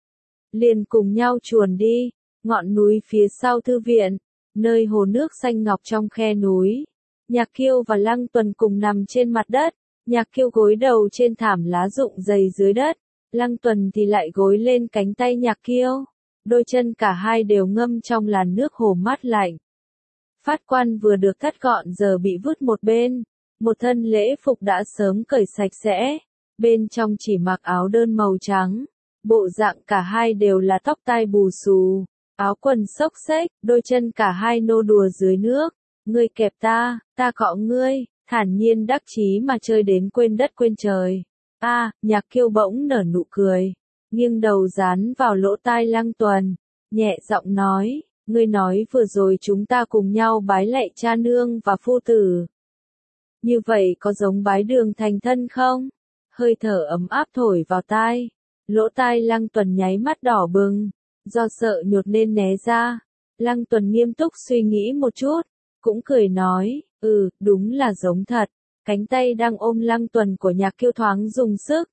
liền cùng nhau chuồn đi, ngọn núi phía sau thư viện, nơi hồ nước xanh ngọc trong khe núi. Nhạc Kiêu và Lăng Tuần cùng nằm trên mặt đất, Nhạc Kiêu gối đầu trên thảm lá rụng dày dưới đất, Lăng Tuần thì lại gối lên cánh tay Nhạc Kiêu, đôi chân cả hai đều ngâm trong làn nước hồ mát lạnh. Phát quan vừa được thắt gọn giờ bị vứt một bên, một thân lễ phục đã sớm cởi sạch sẽ, bên trong chỉ mặc áo đơn màu trắng, bộ dạng cả hai đều là tóc tai bù xù, áo quần xốc xếch, đôi chân cả hai nô đùa dưới nước, ngươi kẹp ta, ta cọ ngươi, thản nhiên đắc chí mà chơi đến quên đất quên trời. A, à, Nhạc Kiêu bỗng nở nụ cười, nghiêng đầu dán vào lỗ tai Lăng Tuần, nhẹ giọng nói, ngươi nói vừa rồi chúng ta cùng nhau bái lạy cha nương và phu tử. Như vậy có giống bái đường thành thân không? Hơi thở ấm áp thổi vào tai, lỗ tai Lăng Tuần nháy mắt đỏ bừng, do sợ nhột nên né ra. Lăng Tuần nghiêm túc suy nghĩ một chút, cũng cười nói, ừ, đúng là giống thật. Cánh tay đang ôm Lăng Tuần của Nhạc Kiêu thoáng dùng sức,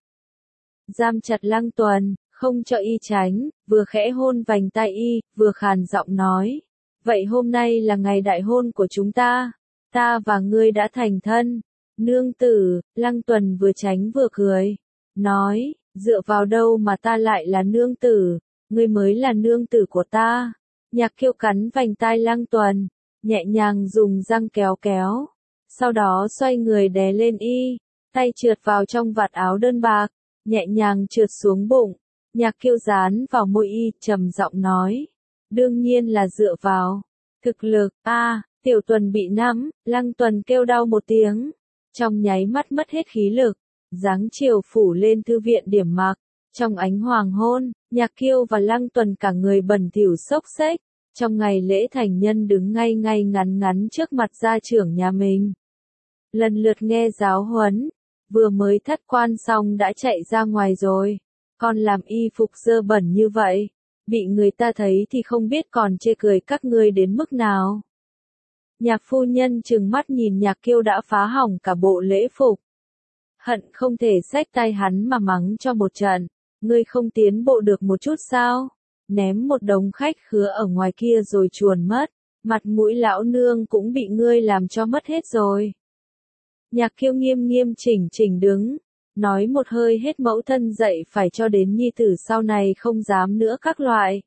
giam chặt Lăng Tuần, không cho y tránh, vừa khẽ hôn vành tai y, vừa khàn giọng nói, vậy hôm nay là ngày đại hôn của chúng ta, ta và ngươi đã thành thân. Nương tử, Lăng Tuần vừa tránh vừa cười, nói, dựa vào đâu mà ta lại là nương tử, ngươi mới là nương tử của ta. Nhạc Kiêu cắn vành tai Lăng Tuần, nhẹ nhàng dùng răng kéo kéo, sau đó xoay người đè lên y, tay trượt vào trong vạt áo đơn bạc, nhẹ nhàng trượt xuống bụng. Nhạc Kiêu dán vào môi y, trầm giọng nói, đương nhiên là dựa vào thực lực. A, à, Tiểu Tuần bị nắm, Lăng Tuần kêu đau một tiếng, trong nháy mắt mất hết khí lực, dáng chiều phủ lên thư viện điểm mặc. Trong ánh hoàng hôn, Nhạc Kiêu và Lăng Tuần cả người bẩn thỉu xốc xếch, trong ngày lễ thành nhân đứng ngay ngay ngắn ngắn trước mặt gia trưởng nhà mình, lần lượt nghe giáo huấn, vừa mới thất quan xong đã chạy ra ngoài rồi, còn làm y phục dơ bẩn như vậy, bị người ta thấy thì không biết còn chê cười các ngươi đến mức nào. Nhạc phu nhân trừng mắt nhìn Nhạc Kiêu đã phá hỏng cả bộ lễ phục, hận không thể xách tay hắn mà mắng cho một trận, ngươi không tiến bộ được một chút sao, ném một đống khách khứa ở ngoài kia rồi chuồn mất, mặt mũi lão nương cũng bị ngươi làm cho mất hết rồi. Nhạc Kiêu nghiêm nghiêm chỉnh chỉnh đứng, nói một hơi hết mẫu thân dạy phải cho đến nhi tử sau này không dám nữa các loại.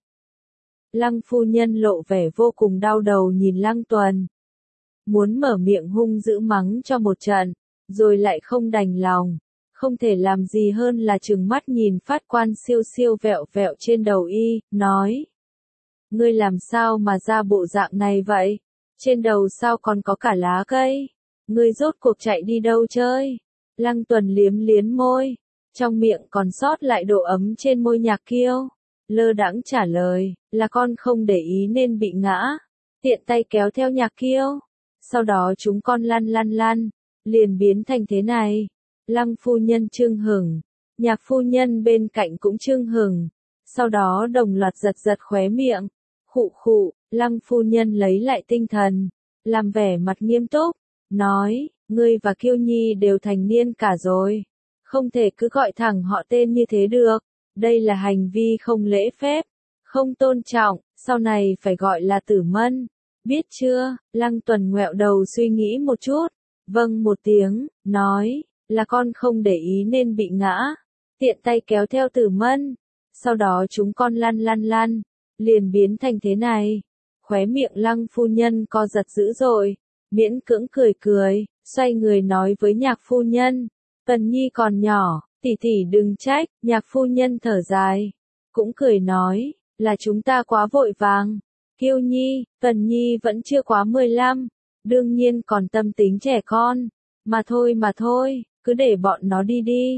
Lăng phu nhân lộ vẻ vô cùng đau đầu nhìn Lăng Tuần, muốn mở miệng hung dữ mắng cho một trận, rồi lại không đành lòng, không thể làm gì hơn là trừng mắt nhìn phát quan siêu siêu vẹo vẹo trên đầu y, nói, ngươi làm sao mà ra bộ dạng này vậy, trên đầu sao còn có cả lá cây, ngươi rốt cuộc chạy đi đâu chơi. Lăng Tuần liếm liếm môi, trong miệng còn sót lại độ ấm trên môi Nhạc Kiêu, lơ đãng trả lời, là con không để ý nên bị ngã, tiện tay kéo theo Nhạc Kiêu, sau đó chúng con lăn lăn lăn, liền biến thành thế này. Lăng phu nhân chưng hửng, Nhạc phu nhân bên cạnh cũng chưng hửng, sau đó đồng loạt giật giật khóe miệng, khụ khụ. Lăng phu nhân lấy lại tinh thần, làm vẻ mặt nghiêm túc, nói, ngươi và Kiêu Nhi đều thành niên cả rồi, không thể cứ gọi thẳng họ tên như thế được, đây là hành vi không lễ phép, không tôn trọng, sau này phải gọi là tử mân, biết chưa? Lăng Tuần ngoẹo đầu suy nghĩ một chút, vâng một tiếng, nói, là con không để ý nên bị ngã, tiện tay kéo theo tử mân, sau đó chúng con lăn lăn lăn, liền biến thành thế này. Khóe miệng Lăng phu nhân co giật dữ dội, miễn cưỡng cười cười, xoay người nói với Nhạc phu nhân, Tần Nhi còn nhỏ, tỷ tỷ đừng trách. Nhạc phu nhân thở dài, cũng cười nói, là chúng ta quá vội vàng. Kiêu Nhi, Tần Nhi vẫn chưa quá mười lăm, đương nhiên còn tâm tính trẻ con, mà thôi mà thôi, cứ để bọn nó đi đi.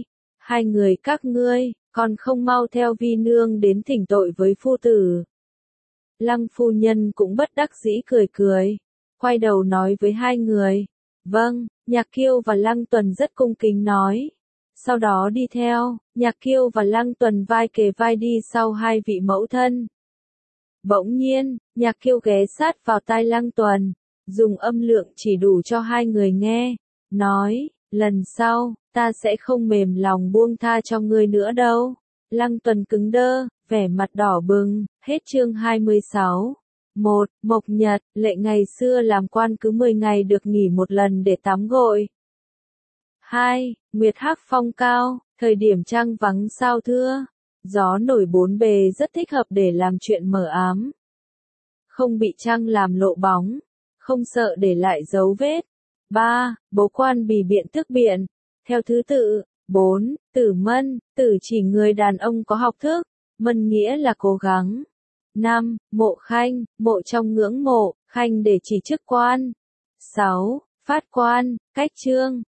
Hai người các ngươi, còn không mau theo vi nương đến thỉnh tội với phu tử. Lăng phu nhân cũng bất đắc dĩ cười cười, quay đầu nói với hai người. Vâng, Nhạc Kiêu và Lăng Tuần rất cung kính nói. Sau đó đi theo, Nhạc Kiêu và Lăng Tuần vai kề vai đi sau hai vị mẫu thân. Bỗng nhiên, Nhạc Kiêu ghé sát vào tai Lăng Tuần, dùng âm lượng chỉ đủ cho hai người nghe, nói, lần sau, ta sẽ không mềm lòng buông tha cho ngươi nữa đâu. Lăng Tuần cứng đơ, vẻ mặt đỏ bừng, hết chương hai mươi sáu. một. Mộc Nhật, lệ ngày xưa làm quan cứ mười ngày được nghỉ một lần để tắm gội. hai. Nguyệt hắc phong cao, thời điểm trăng vắng sao thưa. Gió nổi bốn bề rất thích hợp để làm chuyện mờ ám. Không bị trăng làm lộ bóng, không sợ để lại dấu vết. ba. Bố quan bì biện thức biện, theo thứ tự. bốn. Tử mân, tử chỉ người đàn ông có học thức, mân nghĩa là cố gắng. năm. Mộ khanh, mộ trong ngưỡng mộ, khanh để chỉ chức quan. sáu. Phát quan, cách chương.